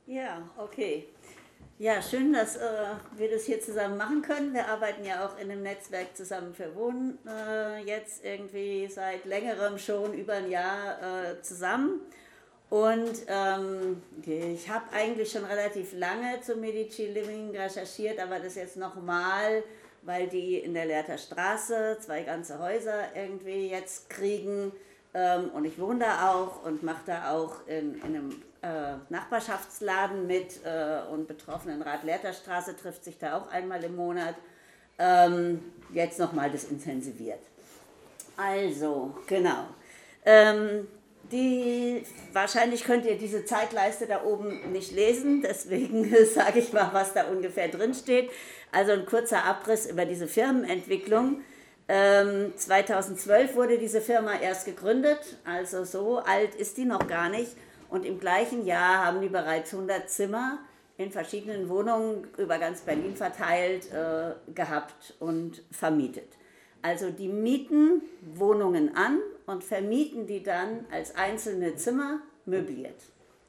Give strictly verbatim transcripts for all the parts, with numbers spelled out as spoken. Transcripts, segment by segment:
Ja, okay. Ja, schön, dass äh, wir das hier zusammen machen können. Wir arbeiten ja auch in einem Netzwerk zusammen für Wohnen, äh, jetzt irgendwie seit längerem schon über ein Jahr äh, zusammen. Und ähm, okay, ich habe eigentlich schon relativ lange zu Medici Living recherchiert, aber das jetzt nochmal, weil die in der Lehrter Straße zwei ganze Häuser irgendwie jetzt kriegen. Ähm, und ich wohne da auch und mache da auch in, in einem äh, Nachbarschaftsladen mit äh, und Betroffenenrat Lehrter Straße trifft sich da auch einmal im Monat. Ähm, jetzt nochmal das intensiviert. Also, genau. Ähm, die, wahrscheinlich könnt ihr diese Zeitleiste da oben nicht lesen, deswegen sage ich mal, was da ungefähr drin steht. Also ein kurzer Abriss über diese Firmenentwicklung. Ähm, zweitausendzwölf wurde diese Firma erst gegründet, also so alt ist die noch gar nicht. Und im gleichen Jahr haben die bereits hundert Zimmer in verschiedenen Wohnungen über ganz Berlin verteilt äh, gehabt und vermietet. Also die mieten Wohnungen an und vermieten die dann als einzelne Zimmer möbliert.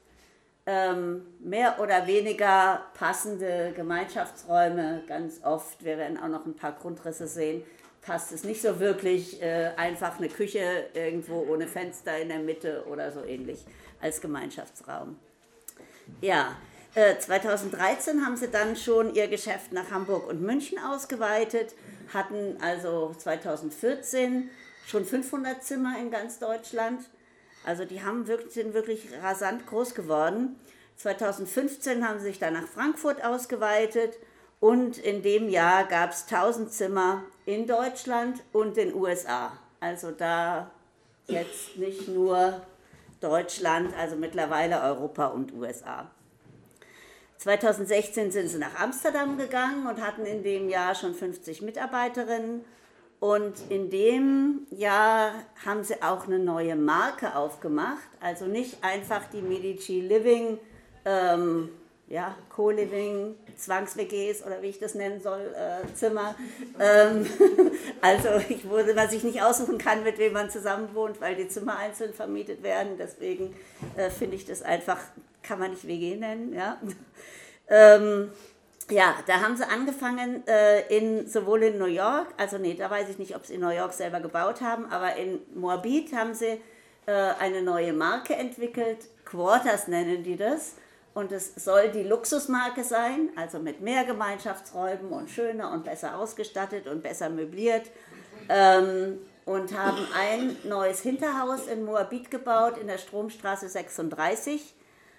Ähm, mehr oder weniger passende Gemeinschaftsräume, ganz oft, wir werden auch noch ein paar Grundrisse sehen, passt es nicht so wirklich, äh, einfach eine Küche irgendwo ohne Fenster in der Mitte oder so ähnlich als Gemeinschaftsraum. Ja, äh, zweitausenddreizehn haben sie dann schon ihr Geschäft nach Hamburg und München ausgeweitet, hatten also zweitausendvierzehn schon fünfhundert Zimmer in ganz Deutschland. Also die haben wirklich, sind wirklich rasant groß geworden. zweitausendfünfzehn haben sie sich dann nach Frankfurt ausgeweitet und in dem Jahr gab es tausend Zimmer in Deutschland und den U S A. Also da jetzt nicht nur Deutschland, also mittlerweile Europa und U S A. zweitausendsechzehn sind sie nach Amsterdam gegangen und hatten in dem Jahr schon fünfzig Mitarbeiterinnen. Und in dem Jahr haben sie auch eine neue Marke aufgemacht, also nicht einfach die Medici Living, ähm, ja, Co-Living, Zwangs-W Gs oder wie ich das nennen soll, äh, Zimmer. Ähm, also ich wurde, was ich nicht aussuchen kann, mit wem man zusammen wohnt, weil die Zimmer einzeln vermietet werden. Deswegen äh, finde ich das einfach, kann man nicht W G nennen. Ja. Ähm, Ja, da haben sie angefangen, äh, in, sowohl in New York, also nee, da weiß ich nicht, ob sie in New York selber gebaut haben, aber in Moabit haben sie äh, eine neue Marke entwickelt, Quarters nennen die das, und es soll die Luxusmarke sein, also mit mehr Gemeinschaftsräumen und schöner und besser ausgestattet und besser möbliert, ähm, und haben ein neues Hinterhaus in Moabit gebaut, in der Stromstraße sechsunddreißig.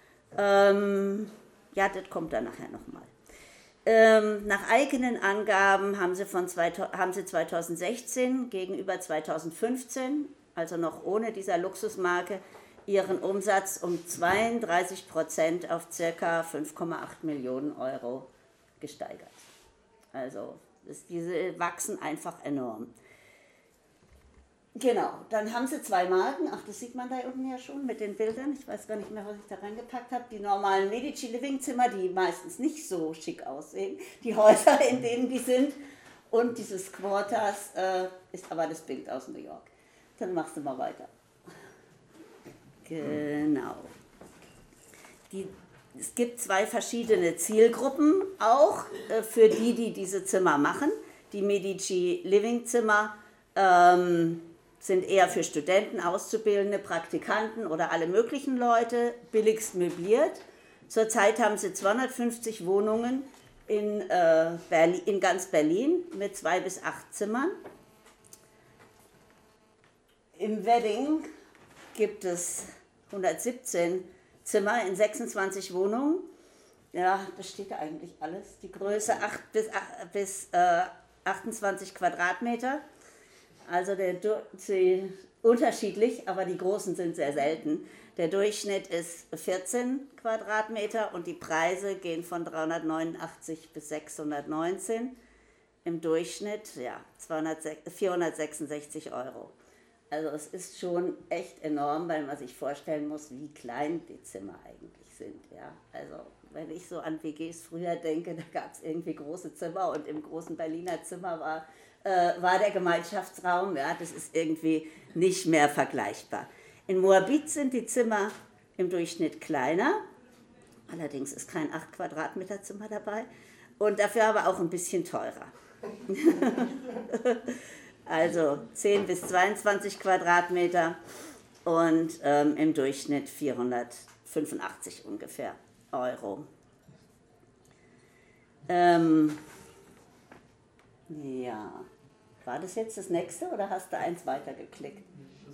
Ähm, ja, das kommt dann nachher nochmal. Ähm, nach eigenen Angaben haben sie, von zweitausend, haben sie zweitausendsechzehn gegenüber zweitausendfünfzehn, also noch ohne dieser Luxusmarke, ihren Umsatz um zweiunddreißig Prozent auf ca. fünf Komma acht Millionen Euro gesteigert. Also das, diese wachsen einfach enorm. Genau, dann haben sie zwei Marken, ach das sieht man da unten ja schon mit den Bildern, ich weiß gar nicht mehr, was ich da reingepackt habe, die normalen Medici Living Zimmer, die meistens nicht so schick aussehen, die Häuser, in denen die sind, und dieses Quarters äh, ist aber das Bild aus New York. Dann machst du mal weiter. Genau. Die, es gibt zwei verschiedene Zielgruppen auch, äh, für die, die diese Zimmer machen. Die Medici Living Zimmer ähm, sind eher für Studenten, Auszubildende, Praktikanten oder alle möglichen Leute, billigst möbliert. Zurzeit haben sie zweihundertfünfzig Wohnungen in, äh, Berlin, in ganz Berlin mit zwei bis acht Zimmern. Im Wedding gibt es hundertsiebzehn Zimmer in sechsundzwanzig Wohnungen. Ja, das steht da eigentlich alles. Die Größe acht bis, acht, bis äh, achtundzwanzig Quadratmeter. Also der, die, unterschiedlich, aber die großen sind sehr selten. Der Durchschnitt ist vierzehn Quadratmeter und die Preise gehen von dreihundertneunundachtzig bis sechshundertneunzehn. Im Durchschnitt ja, vierhundertsechsundsechzig Euro. Also es ist schon echt enorm, weil man sich vorstellen muss, wie klein die Zimmer eigentlich sind. Ja? Also wenn ich so an W Gs früher denke, da gab es irgendwie große Zimmer und im großen Berliner Zimmer war Äh, war der Gemeinschaftsraum, ja, das ist irgendwie nicht mehr vergleichbar. In Moabit sind die Zimmer im Durchschnitt kleiner, Allerdings ist kein acht Quadratmeter Zimmer dabei und dafür aber auch ein bisschen teurer. Also zehn bis zweiundzwanzig Quadratmeter und ähm, im Durchschnitt vierhundertfünfundachtzig ungefähr Euro. Ähm, ja, war das jetzt das nächste oder hast du eins weitergeklickt?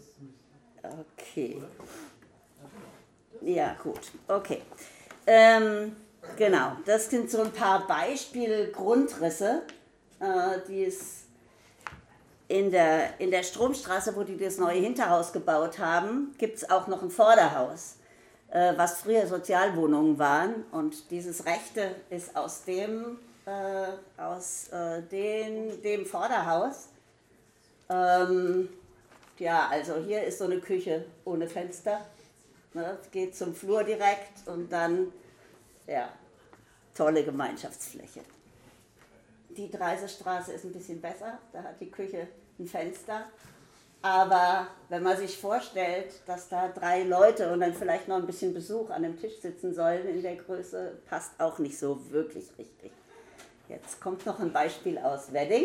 Okay. Ja, gut, okay. Ähm, genau, das sind so ein paar Beispiele, Grundrisse, äh, die es in der, in der Stromstraße, wo die das neue Hinterhaus gebaut haben, gibt es auch noch ein Vorderhaus, äh, was früher Sozialwohnungen waren. Und dieses rechte ist aus dem, äh, aus, äh, den, dem Vorderhaus. Ähm, ja, also hier ist so eine Küche ohne Fenster. Ne, geht zum Flur direkt und dann, ja, tolle Gemeinschaftsfläche. Die Dreisestraße ist ein bisschen besser, da hat die Küche ein Fenster. Aber wenn man sich vorstellt, dass da drei Leute und dann vielleicht noch ein bisschen Besuch an dem Tisch sitzen sollen in der Größe, passt auch nicht so wirklich richtig. Jetzt kommt noch ein Beispiel aus Wedding.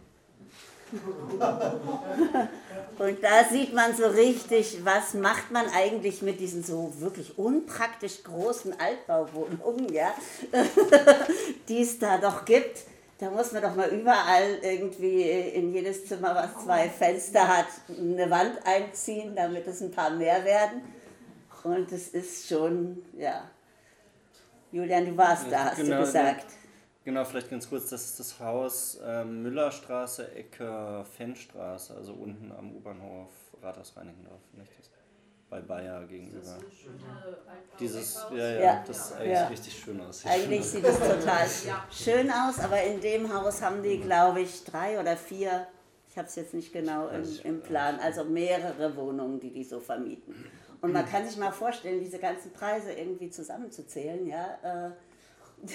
Und da sieht man so richtig, was macht man eigentlich mit diesen so wirklich unpraktisch großen Altbauwohnungen, ja, die es da doch gibt. Da muss man doch mal überall irgendwie in jedes Zimmer, was zwei Fenster hat, eine Wand einziehen, damit es ein paar mehr werden. Und es ist schon, ja. Julian, du warst da, hast genau, du gesagt. Genau, vielleicht ganz kurz, das ist das Haus äh, Müllerstraße, Ecke Fennstraße, also unten am U-Bahnhof Rathaus-Reinickendorf, nicht das? Bei Bayer gegenüber. Dieses, ja, ja, ja, das sieht eigentlich ja. richtig schön aus. Eigentlich sieht es total schön aus, aber in dem Haus haben die, glaube ich, drei oder vier, ich habe es jetzt nicht genau im, im Plan, also mehrere Wohnungen, die die so vermieten. Und man kann sich mal vorstellen, diese ganzen Preise irgendwie zusammenzuzählen, ja, äh,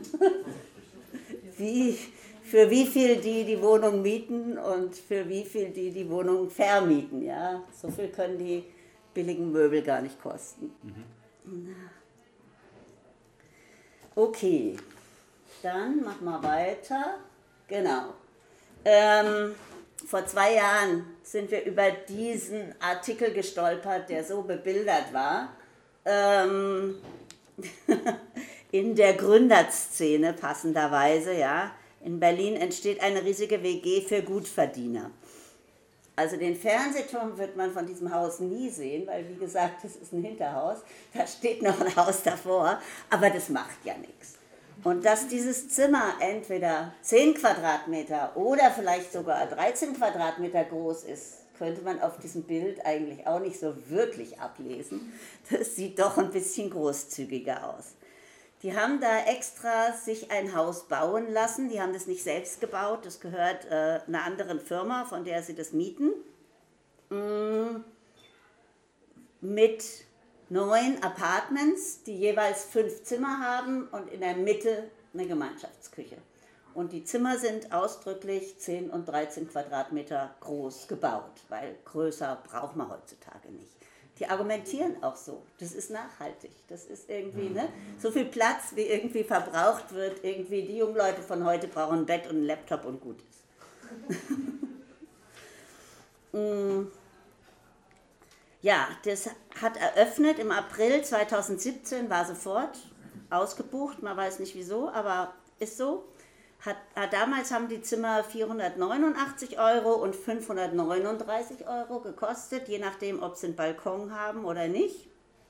wie, für wie viel die die Wohnung mieten und für wie viel die die Wohnung vermieten, ja, so viel können die billigen Möbel gar nicht kosten. Mhm. Okay, dann machen wir weiter. Genau. Ähm, vor zwei Jahren sind wir über diesen Artikel gestolpert, der so bebildert war. Ähm, in der Gründerszene passenderweise, ja. In Berlin entsteht eine riesige W G für Gutverdiener. Also den Fernsehturm wird man von diesem Haus nie sehen, weil wie gesagt, das ist ein Hinterhaus, da steht noch ein Haus davor, aber das macht ja nichts. Und dass dieses Zimmer entweder zehn Quadratmeter oder vielleicht sogar dreizehn Quadratmeter groß ist, könnte man auf diesem Bild eigentlich auch nicht so wirklich ablesen. Das sieht doch ein bisschen großzügiger aus. Die haben da extra sich ein Haus bauen lassen, die haben das nicht selbst gebaut, das gehört äh, einer anderen Firma, von der sie das mieten, mm, mit neun Apartments, die jeweils fünf Zimmer haben und in der Mitte eine Gemeinschaftsküche. Und die Zimmer sind ausdrücklich zehn und dreizehn Quadratmeter groß gebaut, weil größer braucht man heutzutage nicht. Die argumentieren auch so, das ist nachhaltig, das ist irgendwie, ne, so viel Platz, wie irgendwie verbraucht wird, irgendwie die jungen Leute von heute brauchen ein Bett und einen Laptop und gut ist. Ja, das hat eröffnet im April zweitausendsiebzehn, war sofort ausgebucht, man weiß nicht wieso, aber ist so. Hat, hat, damals haben die Zimmer vierhundertneunundachtzig Euro und fünfhundertneununddreißig Euro gekostet, je nachdem, ob sie einen Balkon haben oder nicht.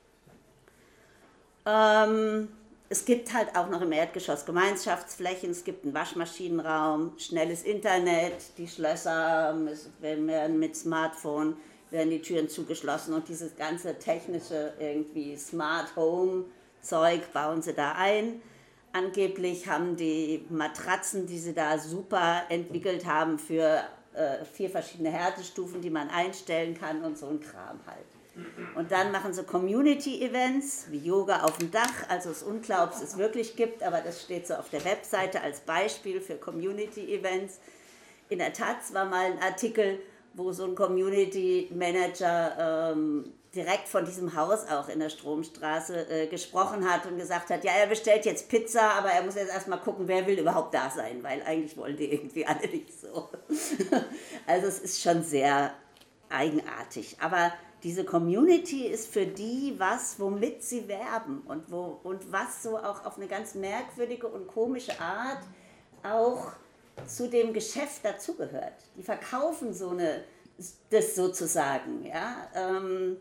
Ähm, es gibt halt auch noch im Erdgeschoss Gemeinschaftsflächen, es gibt einen Waschmaschinenraum, schnelles Internet, die Schlösser werden mit Smartphone, werden die Türen zugeschlossen und dieses ganze technische irgendwie Smart Home Zeug bauen sie da ein. Angeblich haben die Matratzen, die sie da super entwickelt haben, für äh, vier verschiedene Härtestufen, die man einstellen kann und so ein Kram halt. Und dann machen sie Community-Events, wie Yoga auf dem Dach, also es ist unklar, ob es es wirklich gibt, aber das steht so auf der Webseite als Beispiel für Community-Events. In der Taz war mal ein Artikel, wo so ein Community-Manager ähm, direkt von diesem Haus auch in der Stromstraße äh, gesprochen hat und gesagt hat, ja, er bestellt jetzt Pizza, aber er muss jetzt erstmal gucken, wer will überhaupt da sein, weil eigentlich wollen die irgendwie alle nicht so. Also es ist schon sehr eigenartig, aber diese Community ist für die was, womit sie werben und, wo, und was so auch auf eine ganz merkwürdige und komische Art auch zu dem Geschäft dazugehört. Die verkaufen so eine, das sozusagen, ja, ähm,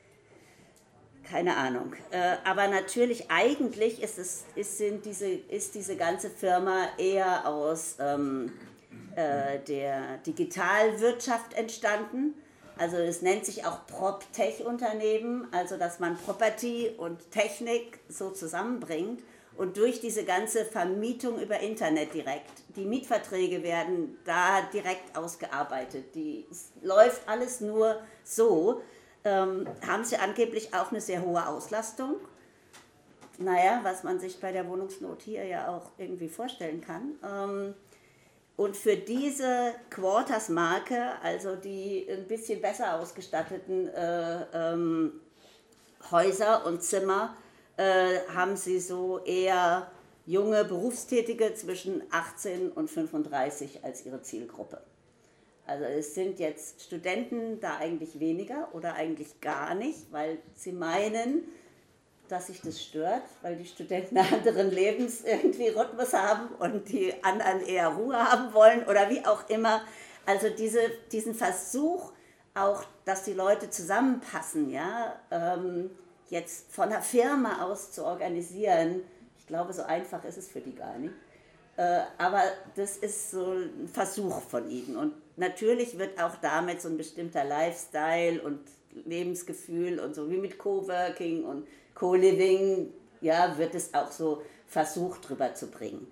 keine Ahnung. Äh, aber natürlich, eigentlich ist, es, ist, sind diese, ist diese ganze Firma eher aus ähm, äh, der Digitalwirtschaft entstanden. Also es nennt sich auch Prop-Tech-Unternehmen, also dass man Property und Technik so zusammenbringt und durch diese ganze Vermietung über Internet direkt, die Mietverträge werden da direkt ausgearbeitet, die, es läuft alles nur so, ähm, haben sie angeblich auch eine sehr hohe Auslastung. Naja, was man sich bei der Wohnungsnot hier ja auch irgendwie vorstellen kann. Ähm, Und für diese Quarters-Marke, also die ein bisschen besser ausgestatteten äh, ähm, Häuser und Zimmer, äh, haben sie so eher junge Berufstätige zwischen achtzehn und fünfunddreißig als ihre Zielgruppe. Also es sind jetzt Studenten da eigentlich weniger oder eigentlich gar nicht, weil sie meinen, dass sich das stört, weil die Studenten einen anderen Lebens irgendwie Rhythmus haben und die anderen eher Ruhe haben wollen oder wie auch immer. Also diese, diesen Versuch auch, dass die Leute zusammenpassen, ja, ähm, jetzt von der Firma aus zu organisieren, ich glaube, so einfach ist es für die gar nicht. Äh, aber das ist so ein Versuch von ihnen und natürlich wird auch damit so ein bestimmter Lifestyle und Lebensgefühl und so wie mit Coworking und Co-Living, ja, wird es auch so versucht drüber zu bringen.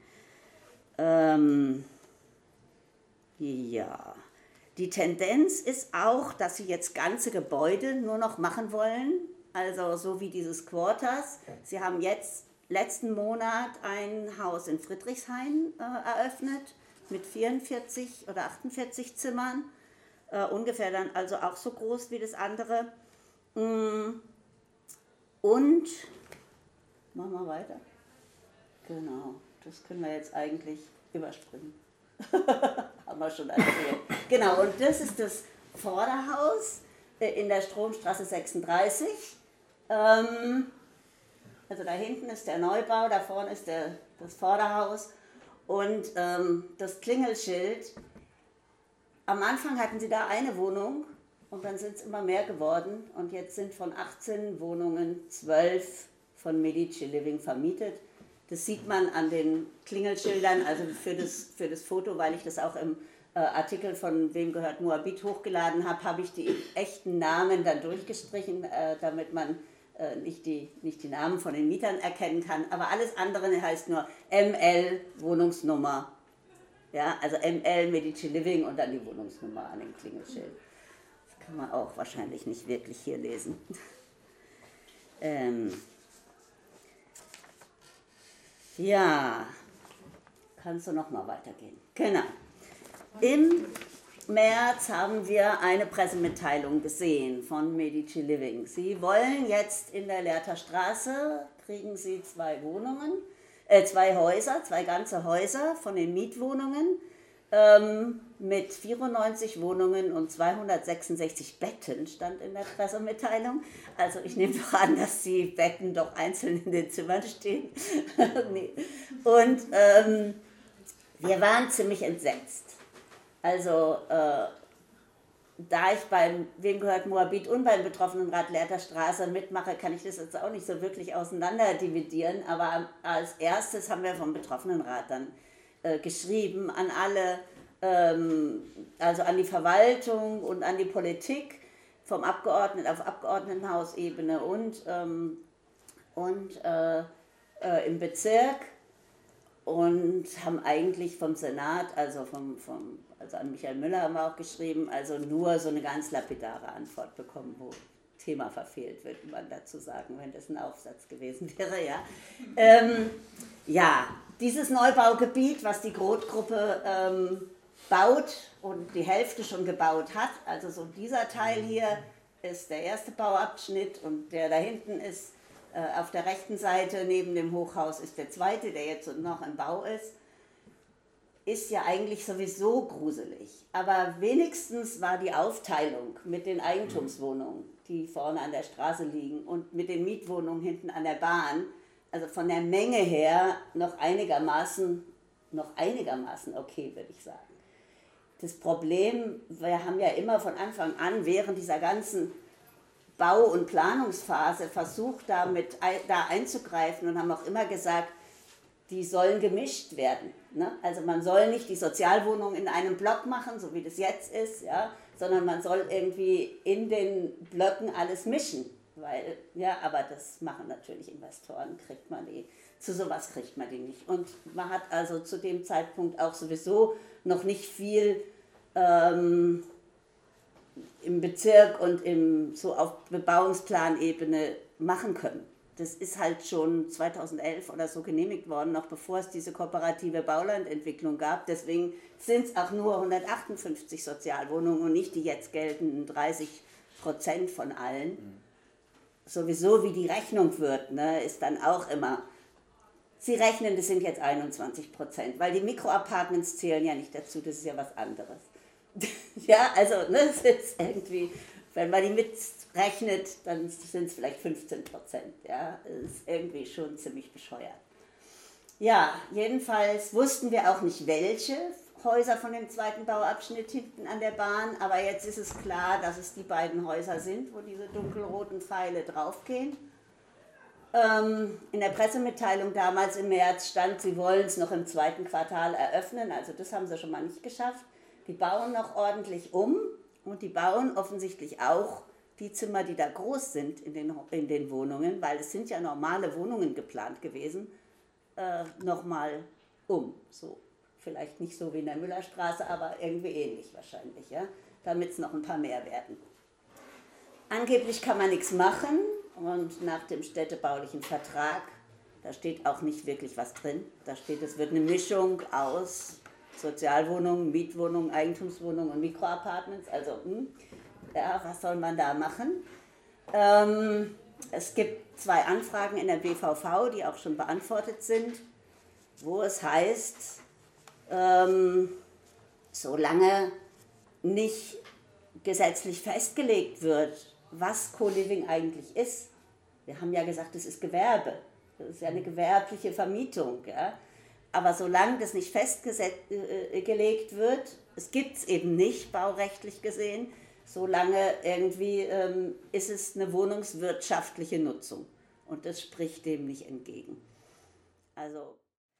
Ähm, ja, die Tendenz ist auch, dass sie jetzt ganze Gebäude nur noch machen wollen, also so wie dieses Quarters. Sie haben jetzt letzten Monat ein Haus in Friedrichshain äh, eröffnet mit vierundvierzig oder achtundvierzig Zimmern, äh, ungefähr dann also auch so groß wie das andere. Mm. Und, machen wir weiter. Genau, das können wir jetzt eigentlich überspringen. Haben wir schon erzählt. Genau, und das ist das Vorderhaus in der Stromstraße sechsunddreißig. Ähm, also da hinten ist der Neubau, da vorne ist der, das Vorderhaus. Und ähm, das Klingelschild, am Anfang hatten sie da eine Wohnung. Und dann sind es immer mehr geworden und jetzt sind von achtzehn Wohnungen zwölf von Medici Living vermietet. Das sieht man an den Klingelschildern, also für das, für das Foto, weil ich das auch im äh, Artikel von Wem gehört Moabit hochgeladen habe, habe ich die echten Namen dann durchgestrichen, äh, damit man äh, nicht, die, nicht die Namen von den Mietern erkennen kann. Aber alles andere heißt nur M L Wohnungsnummer. Ja, also M L Medici Living und dann die Wohnungsnummer an dem Klingelschild. Kann man auch wahrscheinlich nicht wirklich hier lesen. ähm ja, kannst du noch mal weitergehen. Genau. Im März haben wir eine Pressemitteilung gesehen von Medici Living. Sie wollen jetzt in der Lehrter Straße, kriegen sie zwei Wohnungen, äh, zwei Häuser, zwei ganze Häuser von den Mietwohnungen, Ähm, mit vierundneunzig Wohnungen und zweihundertsechsundsechzig Betten, stand in der Pressemitteilung. Also ich nehme doch an, dass die Betten doch einzeln in den Zimmern stehen. Nee. Und ähm, wir waren ziemlich entsetzt. Also äh, da ich beim Wem gehört Moabit und beim Betroffenenrat Lehrter Straße mitmache, kann ich das jetzt auch nicht so wirklich auseinander dividieren. Aber als erstes haben wir vom Betroffenenrat dann geschrieben an alle, ähm, also an die Verwaltung und an die Politik vom Abgeordneten auf Abgeordnetenhausebene und, ähm, und äh, äh, im Bezirk und haben eigentlich vom Senat, also, vom, vom, also an Michael Müller haben wir auch geschrieben, also nur so eine ganz lapidare Antwort bekommen, wo Thema verfehlt, würde man dazu sagen, wenn das ein Aufsatz gewesen wäre. Ja, ähm, ja dieses Neubaugebiet, was die Groth-Gruppe ähm, baut und die Hälfte schon gebaut hat, also so dieser Teil hier, ist der erste Bauabschnitt und der da hinten ist, äh, auf der rechten Seite neben dem Hochhaus ist der zweite, der jetzt noch im Bau ist. Ist ja eigentlich sowieso gruselig. Aber wenigstens war die Aufteilung mit den Eigentumswohnungen, die vorne an der Straße liegen, und mit den Mietwohnungen hinten an der Bahn, also von der Menge her noch einigermaßen, noch einigermaßen okay, würde ich sagen. Das Problem, wir haben ja immer von Anfang an während dieser ganzen Bau- und Planungsphase versucht, damit da einzugreifen und haben auch immer gesagt, die sollen gemischt werden. Ne? Also man soll nicht die Sozialwohnung in einem Block machen, so wie das jetzt ist, ja, sondern man soll irgendwie in den Blöcken alles mischen. Weil, ja, aber das machen natürlich Investoren, kriegt man die, zu sowas kriegt man die nicht. Und man hat also zu dem Zeitpunkt auch sowieso noch nicht viel ähm, im Bezirk und im, so auf Bebauungsplanebene machen können. Das ist halt schon zweitausendelf oder so genehmigt worden, noch bevor es diese kooperative Baulandentwicklung gab. Deswegen sind es auch nur hundertachtundfünfzig Sozialwohnungen und nicht die jetzt geltenden dreißig Prozent von allen. Mhm. Sowieso wie die Rechnung wird, ne, ist dann auch immer, Sie rechnen, das sind jetzt einundzwanzig Prozent, weil die Mikroapartments zählen ja nicht dazu, das ist ja was anderes. Ja, also ne, es ist irgendwie, wenn man die mitrechnet, dann sind es vielleicht fünfzehn Prozent. Ja, das ist irgendwie schon ziemlich bescheuert. Ja, jedenfalls wussten wir auch nicht, welche Häuser von dem zweiten Bauabschnitt hinten an der Bahn, aber jetzt ist es klar, dass es die beiden Häuser sind, wo diese dunkelroten Pfeile draufgehen. Ähm, in der Pressemitteilung damals im März stand, sie wollen es noch im zweiten Quartal eröffnen, also das haben sie schon mal nicht geschafft. Die bauen noch ordentlich um und die bauen offensichtlich auch die Zimmer, die da groß sind in den, in den Wohnungen, weil es sind ja normale Wohnungen geplant gewesen, äh, nochmal um, so. Vielleicht nicht so wie in der Müllerstraße, aber irgendwie ähnlich wahrscheinlich, ja, damit es noch ein paar mehr werden. Angeblich kann man nichts machen und nach dem städtebaulichen Vertrag, da steht auch nicht wirklich was drin. Da steht, es wird eine Mischung aus Sozialwohnungen, Mietwohnungen, Eigentumswohnungen und Mikroapartments. Also, hm, ja, was soll man da machen? Ähm, es gibt zwei Anfragen in der B V V, die auch schon beantwortet sind, wo es heißt, Ähm, solange nicht gesetzlich festgelegt wird, was Co-Living eigentlich ist. Wir haben ja gesagt, das ist Gewerbe, das ist ja eine gewerbliche Vermietung. Ja? Aber solange das nicht festgelegt wird, es gibt es eben nicht, baurechtlich gesehen, solange irgendwie ähm, ist es eine wohnungswirtschaftliche Nutzung. Und das spricht dem nicht entgegen. Also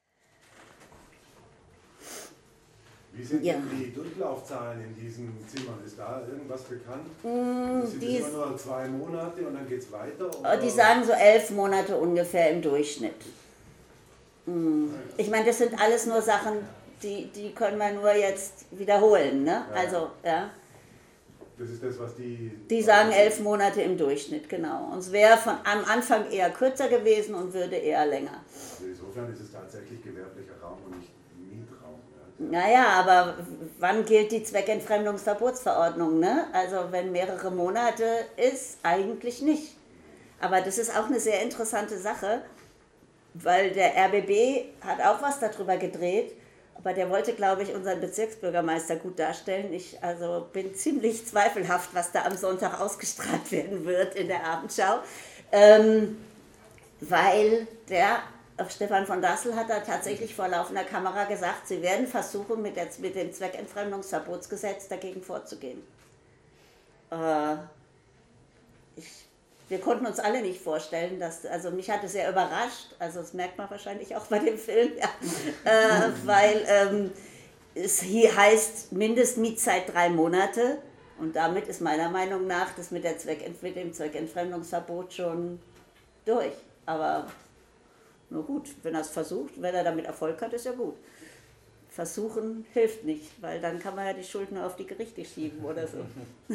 Wie sind ja. denn die Durchlaufzahlen in diesen Zimmern? Ist da irgendwas bekannt? Mm, sind die das immer nur zwei Monate und dann geht es weiter? Oder? Die sagen so elf Monate ungefähr im Durchschnitt. Mm. Ich meine, das sind alles nur Sachen, die, die können wir nur jetzt wiederholen. Ne? Ja. Also, ja. Das ist das, was die... Die sagen elf Monate im Durchschnitt, genau. Und es wäre von am Anfang eher kürzer gewesen und würde eher länger. Also insofern ist es tatsächlich gewerblicher Raum und nicht Mietraum. Ja. Naja, aber wann gilt die Zweckentfremdungsverbotsverordnung? Ne? Also wenn mehrere Monate ist, eigentlich nicht. Aber das ist auch eine sehr interessante Sache, weil der R B B hat auch was darüber gedreht, aber der wollte, glaube ich, unseren Bezirksbürgermeister gut darstellen. Ich also bin ziemlich zweifelhaft, was da am Sonntag ausgestrahlt werden wird in der Abendschau, ähm, weil der Stefan von Dassel hat da tatsächlich vor laufender Kamera gesagt, sie werden versuchen, mit, der, mit dem Zweckentfremdungsverbotsgesetz dagegen vorzugehen. Äh, ich, wir konnten uns alle nicht vorstellen, dass, also mich hat es sehr überrascht, also das merkt man wahrscheinlich auch bei dem Film, ja, äh, weil ähm, es hier heißt Mindestmietzeit drei Monate und damit ist meiner Meinung nach das mit, der Zweckent, mit dem Zweckentfremdungsverbot schon durch. Aber na gut, wenn er es versucht, wenn er damit Erfolg hat, ist ja gut. Versuchen hilft nicht, weil dann kann man ja die Schuld nur auf die Gerichte schieben oder so.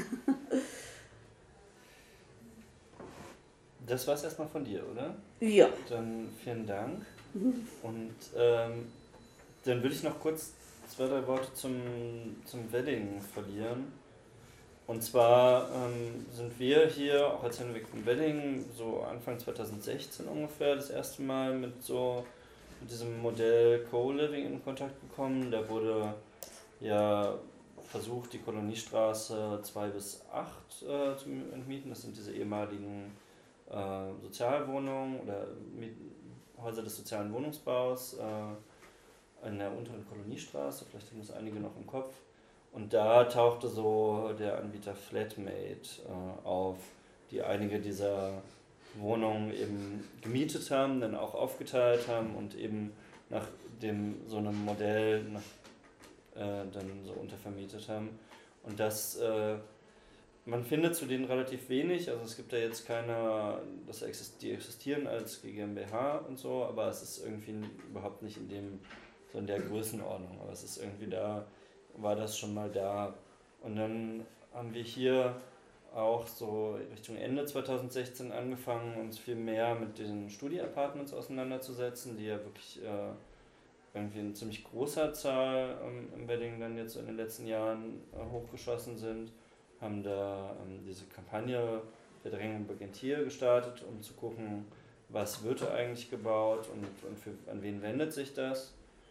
Das war es erstmal von dir, oder? Ja. Dann vielen Dank. Und ähm, dann würde ich noch kurz zwei, drei Worte zum, zum Wedding verlieren. Und zwar ähm, sind wir hier, auch als Henrik von Wedding, so Anfang zweitausendsechzehn ungefähr, das erste Mal mit so mit diesem Modell Co-Living in Kontakt gekommen. Da wurde ja versucht, die Koloniestraße zwei bis acht äh, zu entmieten. Das sind diese ehemaligen äh, Sozialwohnungen oder Miet Häuser des sozialen Wohnungsbaus äh, in der unteren Koloniestraße. Vielleicht haben das einige noch im Kopf. Und da tauchte so der Anbieter Flatmate äh, auf, die einige dieser Wohnungen eben gemietet haben, dann auch aufgeteilt haben und eben nach dem so einem Modell nach, äh, dann so untervermietet haben. Und das, äh, man findet zu denen relativ wenig, also es gibt da jetzt keine, das exist die existieren als GmbH und so, aber es ist irgendwie überhaupt nicht in dem, so in der Größenordnung, aber es ist irgendwie da, war das schon mal da. Und dann haben wir hier auch so Richtung Ende zweitausendsechzehn angefangen, uns viel mehr mit den Studi-Apartments auseinanderzusetzen, die ja wirklich äh, irgendwie in ziemlich großer Zahl ähm, im Wedding dann jetzt in den letzten Jahren äh, hochgeschossen sind. Haben da ähm, diese Kampagne Verdrängung beginnt hier gestartet, um zu gucken, was wird da eigentlich gebaut und, und für, an wen wendet sich das.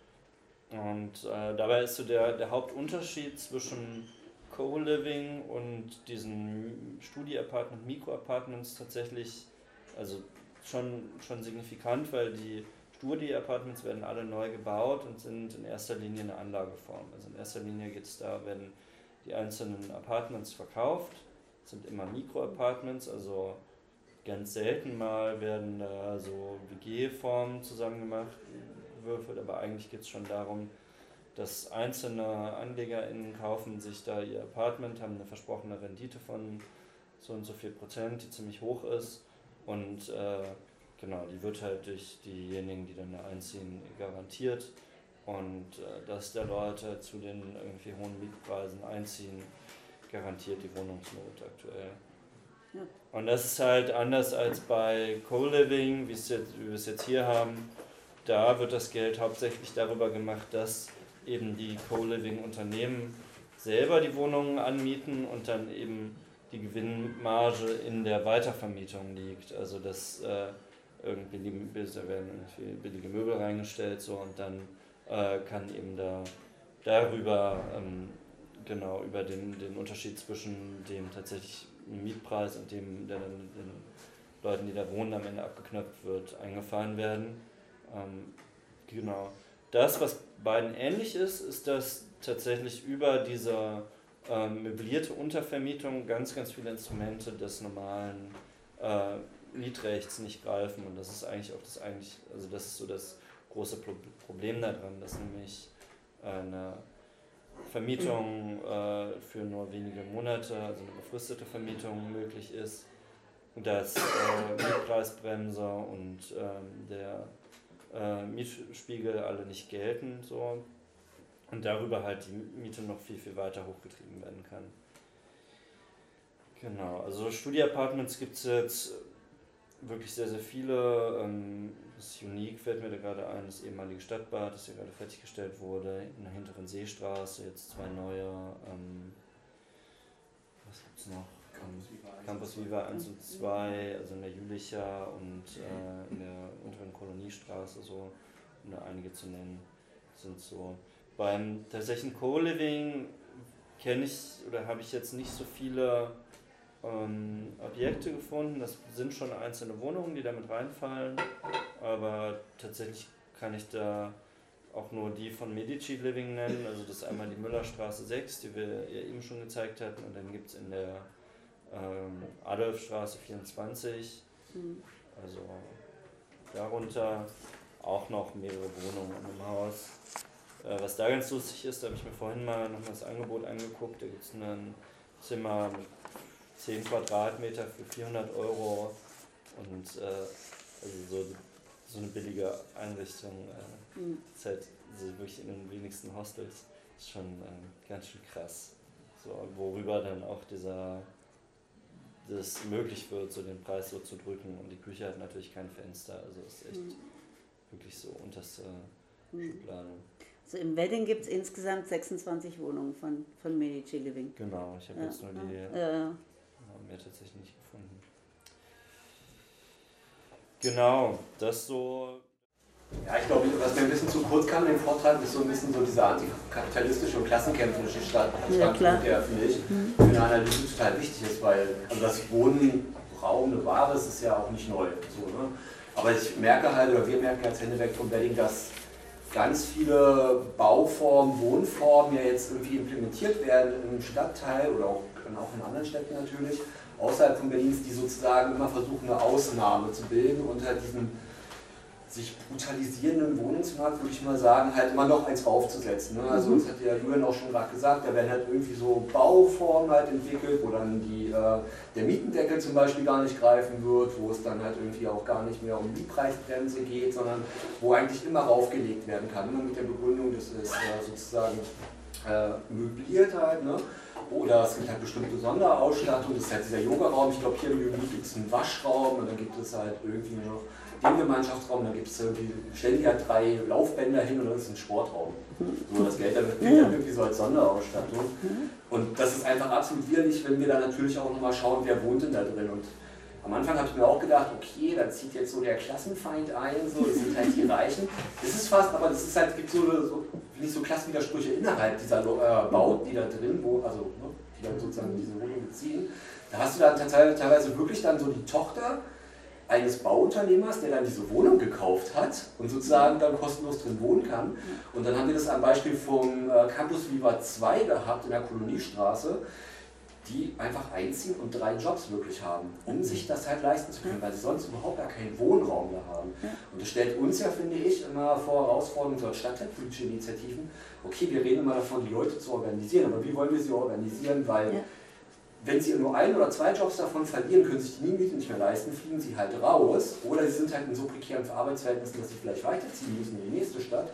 Und äh, dabei ist so der, der Hauptunterschied zwischen Co-Living und diesen Studi-Apartment, Mikro-Apartments tatsächlich also schon, schon signifikant, weil die Studi-Apartments werden alle neu gebaut und sind in erster Linie eine Anlageform. Also in erster Linie geht es da, werden die einzelnen Apartments verkauft, sind immer Mikro-Apartments, also ganz selten mal werden da so W G-Formen zusammen gemacht, würfelt, aber eigentlich geht es schon darum, dass einzelne AnlegerInnen kaufen sich da ihr Apartment, haben eine versprochene Rendite von so und so viel Prozent, die ziemlich hoch ist und äh, genau, die wird halt durch diejenigen, die dann da einziehen, garantiert und äh, dass da Leute zu den irgendwie hohen Mietpreisen einziehen, garantiert die Wohnungsnot aktuell. Ja. Und das ist halt anders als bei Co-Living, wie wir es jetzt hier haben. Da wird das Geld hauptsächlich darüber gemacht, dass eben die Co-Living-Unternehmen selber die Wohnungen anmieten und dann eben die Gewinnmarge in der Weitervermietung liegt. Also dass äh, irgendwie da werden irgendwie billige Möbel reingestellt so und dann äh, kann eben da darüber ähm, genau über den, den Unterschied zwischen dem tatsächlich Mietpreis und dem, der dann den Leuten, die da wohnen, am Ende abgeknöpft wird, eingefahren werden. Ähm, genau. Das, was beiden ähnlich ist, ist, dass tatsächlich über diese ähm, möblierte Untervermietung ganz, ganz viele Instrumente des normalen äh, Mietrechts nicht greifen. Und das ist eigentlich auch das eigentlich, also das ist so das große Pro Problem daran, dass nämlich eine Vermietung äh, für nur wenige Monate, also eine befristete Vermietung möglich ist, dass äh, Mietpreisbremse und ähm, der äh, Mietspiegel alle nicht gelten so und darüber halt die Miete noch viel, viel weiter hochgetrieben werden kann. Genau, also Studi-Apartments gibt es jetzt wirklich sehr, sehr viele. Ähm, das Unique fällt mir da gerade ein, das ehemalige Stadtbad, das ja gerade fertiggestellt wurde, in der hinteren Seestraße, jetzt zwei neue, ähm, was gibt's noch? Campus Viva, Campus Viva eins und zwei, also in der Jülicher und äh, in der unteren Koloniestraße, so, um da einige zu nennen, sind so. Beim tatsächlichen Co-Living kenne ich oder habe ich jetzt nicht so viele ähm, Objekte gefunden. Das sind schon einzelne Wohnungen, die damit reinfallen, aber tatsächlich kann ich da auch nur die von Medici Living nennen. Also das ist einmal die Müllerstraße sechs, die wir ja eben schon gezeigt hatten, und dann gibt es in der ähm, Adolfstraße vierundzwanzig, mhm. also darunter auch noch mehrere Wohnungen in einem Haus. Äh, was da ganz lustig ist, da habe ich mir vorhin mal noch mal das Angebot angeguckt, da gibt es ein Zimmer mit zehn Quadratmeter für vierhundert Euro und äh, also so, so eine billige Einrichtung, äh, mhm. ist halt so wirklich in den wenigsten Hostels, ist schon äh, ganz schön krass. So, worüber dann auch dieser das möglich wird, so den Preis so zu drücken, und die Küche hat natürlich kein Fenster, also ist echt mhm. wirklich so unterste mhm. Schublade. Also im Wedding gibt es insgesamt sechsundzwanzig Wohnungen von, von Medici Living. Genau, ich habe Ja, jetzt nur die, ja. haben wir tatsächlich nicht gefunden. Genau, das so. Ja, ich glaube, was mir ein bisschen zu kurz kam in dem Vortrag, ist so ein bisschen so dieser antikapitalistische und klassenkämpferische Standpunkt, Ja, der, finde ich, für eine Analyse total wichtig ist, weil also das Wohnraum eine Ware ist, ist ja auch nicht neu. So, ne? Aber ich merke halt, oder wir merken als Händewerk Wedding, dass ganz viele Bauformen, Wohnformen ja jetzt irgendwie implementiert werden im Stadtteil oder auch, auch in anderen Städten natürlich, außerhalb von Berlins, die sozusagen immer versuchen, eine Ausnahme zu bilden unter diesen sich brutalisierenden Wohnungsmarkt, würde ich mal sagen, halt immer noch eins aufzusetzen. Ne? Also das hat ja Julian auch schon gerade gesagt, da werden halt irgendwie so Bauformen halt entwickelt, wo dann die, äh, der Mietendeckel zum Beispiel gar nicht greifen wird, wo es dann halt irgendwie auch gar nicht mehr um Mietpreisgrenze geht, sondern wo eigentlich immer raufgelegt werden kann, immer mit der Begründung, das ist äh, sozusagen äh, möbliert halt, ne? Oder es gibt halt bestimmte Sonderausstattung, das ist halt dieser Yoga-Raum, ich glaube hier im Juni gibt es einen Waschraum und dann gibt es halt irgendwie noch den Gemeinschaftsraum, dann gibt es irgendwie, stellen die halt drei Laufbänder hin und dann ist es ein Sportraum. So, das Geld dann gilt dann irgendwie so als Sonderausstattung. Und das ist einfach absolut widerlich, wenn wir dann natürlich auch nochmal schauen, wer wohnt denn da drin. Und am Anfang habe ich mir auch gedacht, okay, da zieht jetzt so der Klassenfeind ein, so, das sind halt die Reichen. Das ist fast, aber das ist halt, gibt so, so nicht so Klassenwidersprüche innerhalb dieser äh, Bauten, die da drin, wo, also ne, die dann sozusagen diese Wohnung beziehen. Da hast du dann teilweise wirklich dann so die Tochter eines Bauunternehmers, der dann diese Wohnung gekauft hat und sozusagen dann kostenlos drin wohnen kann. Und dann haben wir das am Beispiel vom äh, Campus Viva zwei gehabt in der Koloniestraße, die einfach einziehen und drei Jobs wirklich haben, um sich das halt leisten zu können, weil sie sonst überhaupt gar keinen Wohnraum mehr haben. Und das stellt uns ja, finde ich, immer vor Herausforderungen, so als stadtteilpolitische Initiativen, okay, wir reden immer davon, die Leute zu organisieren, aber wie wollen wir sie organisieren, weil ja. wenn sie nur ein oder zwei Jobs davon verlieren, können sich die Miete nicht mehr leisten, fliegen sie halt raus, oder sie sind halt in so prekären Arbeitsverhältnissen, dass sie vielleicht weiterziehen müssen in die nächste Stadt,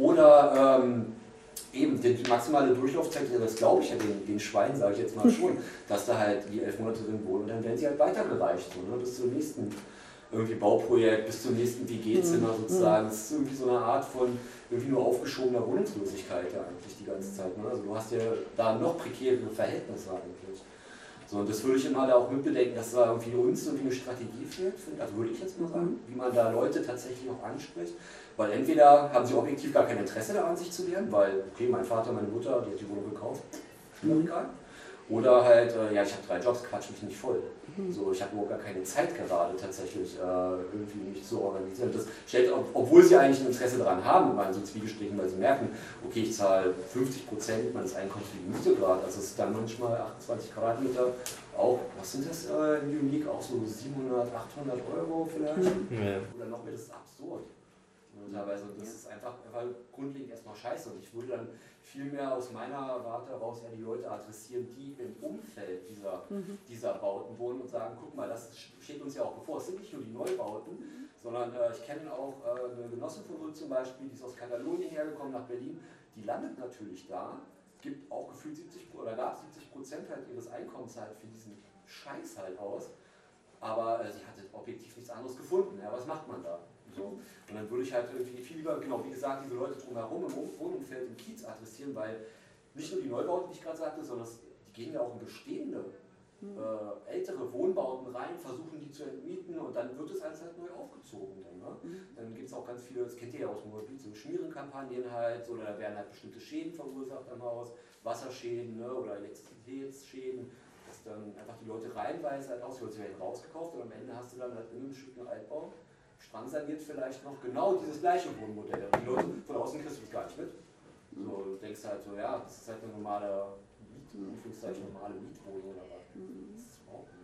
oder ähm, eben, die maximale Durchlaufzeit, das glaube ich ja den, den Schweinen, sage ich jetzt mal schon, dass da halt die elf Monate drin wohnen und dann werden sie halt weitergereicht, so, ne, bis zum nächsten irgendwie Bauprojekt, bis zum nächsten W G-Zimmer sozusagen. Das ist irgendwie so eine Art von irgendwie nur aufgeschobener Wohnungslosigkeit ja eigentlich die ganze Zeit. Ne? Also du hast ja da noch prekärere Verhältnisse eigentlich. So, und das würde ich immer da auch mitbedenken, dass da irgendwie uns irgendwie eine Strategie fehlt, also würde ich jetzt mal sagen, wie man da Leute tatsächlich auch anspricht. Weil entweder haben sie objektiv gar kein Interesse daran, sich zu wehren, weil, okay, mein Vater, meine Mutter, die hat die Wohnung gekauft, mhm. egal. Oder halt, äh, ja, ich habe drei Jobs, quatsch mich nicht voll. Mhm. So, ich habe überhaupt gar keine Zeit gerade tatsächlich äh, irgendwie mich zu organisieren. Das stellt, ob, obwohl sie eigentlich ein Interesse daran haben, mal so Zwiegesprächen, weil sie merken, okay, ich zahle fünfzig Prozent meines Einkommens für die Miete gerade, also es ist dann manchmal achtundzwanzig Quadratmeter, auch, was sind das äh, in Unique, auch so siebenhundert, achthundert Euro vielleicht? Mhm. Ja. Oder noch mehr, das ist absurd. Teilweise, das ist einfach, einfach grundlegend erstmal scheiße und ich würde dann viel mehr aus meiner Warte heraus ja die Leute adressieren, die im Umfeld dieser, mhm. dieser Bauten wohnen und sagen, guck mal, das steht uns ja auch bevor, es sind nicht nur die Neubauten, mhm. sondern äh, ich kenne auch äh, eine Genossin von uns zum Beispiel, die ist aus Katalonien hergekommen nach Berlin, die landet natürlich da, gibt auch gefühlt siebzig oder gab siebzig Prozent halt ihres Einkommens halt für diesen Scheiß halt aus, aber äh, sie hatte objektiv nichts anderes gefunden, ja, was macht man da? So. Und dann würde ich halt irgendwie viel lieber, genau wie gesagt, diese Leute drumherum im Wohnumfeld, im Kiez adressieren, weil nicht nur die Neubauten, wie ich gerade sagte, sondern die gehen ja auch in bestehende, mhm. äh, ältere Wohnbauten rein, versuchen die zu entmieten und dann wird es alles halt neu aufgezogen. Dann, ne? mhm. dann gibt es auch ganz viele, das kennt ihr ja aus dem Mobil, so Schmierenkampagnen halt, oder da werden halt bestimmte Schäden verursacht am Haus, Wasserschäden, ne, oder Elektrizitätsschäden, dass dann einfach die Leute reihenweise halt aus, sie werden rausgekauft und am Ende hast du dann halt in einem bestimmten Altbau strandsaniert vielleicht noch genau dieses gleiche Wohnmodell. Die Leute von außen kriegst du das gar nicht mit. So, du denkst halt so, ja, das ist halt eine normale Miet, Anführungszeichen normale Mietwohnung oder was. Das ist überhaupt nicht.